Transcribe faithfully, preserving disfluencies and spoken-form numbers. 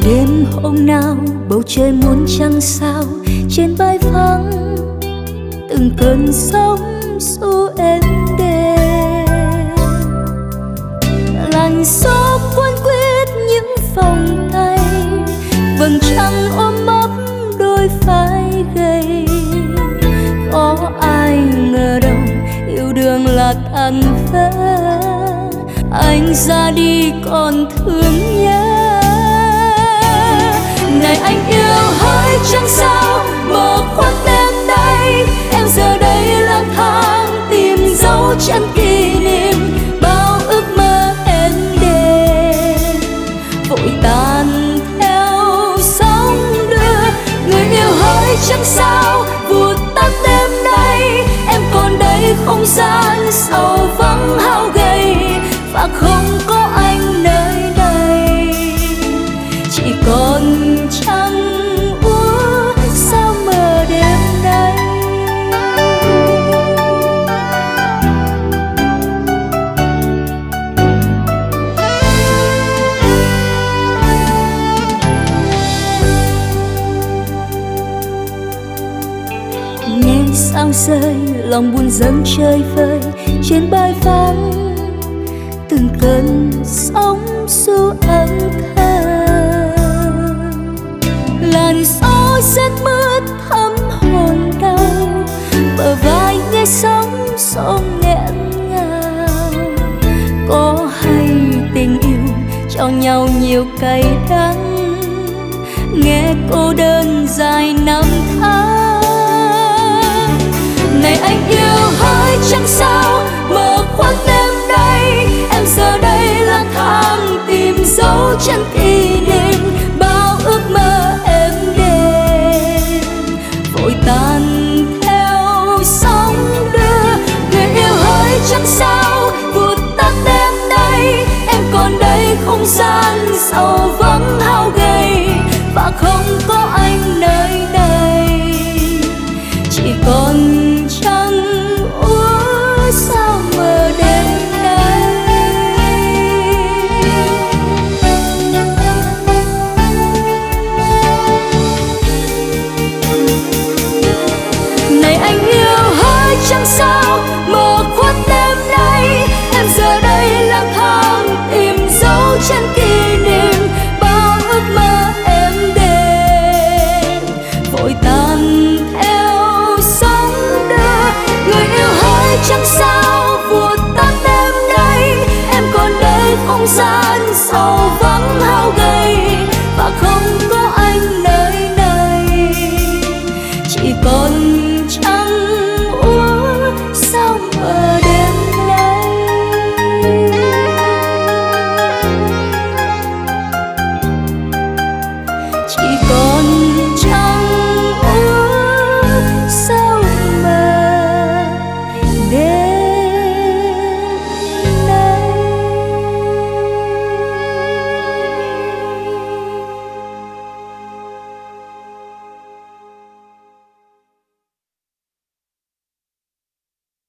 Đêm hôm nào bầu trời muôn trăng sao, trên vai vắng từng cơn sóng xô êm đềm. Làn gió cuốn quýt những vòng tay, vầng trăng ôm ấp đôi vai gầy. Có ai ngờ đâu yêu đương là tàn vỡ, anh ra đi còn thương nhớ. Này anh yêu hỡi chẳng sao mơ khuất đêm nay, em giờ đây lang thang tìm dấu chân kỷ niệm. Bao ước mơ êm đềm vội tan theo sóng đưa. Người yêu hỡi chẳng sao vụt tắt đêm nay, em còn đây không gian sầu vắng hao gầy, và không có anh nơi đây, chỉ còn trăng úa sao mờ đêm nay. Nghe sao rơi lòng buồn dâng chơi vơi, trên bãi vắng từng cơn sóng xô ấm thơ. Làn gió rét mướt thấm hồn đau, bờ vai nghe sóng sông nghẹn ngào. Có hay tình yêu cho nhau nhiều cay đắng, nghe cô đơn dài năm tháng. Này anh yêu hỡi chẳng sao mơ khuất đêm nay, em giờ đây lang thang tìm dấu chân kỷ niệm. Bao ước mơ êm đềm vội tan theo sóng đưa. Người yêu hỡi chẳng sao vụt tắt đêm nay, em còn đây không gian sầu vắng hao gầy, và không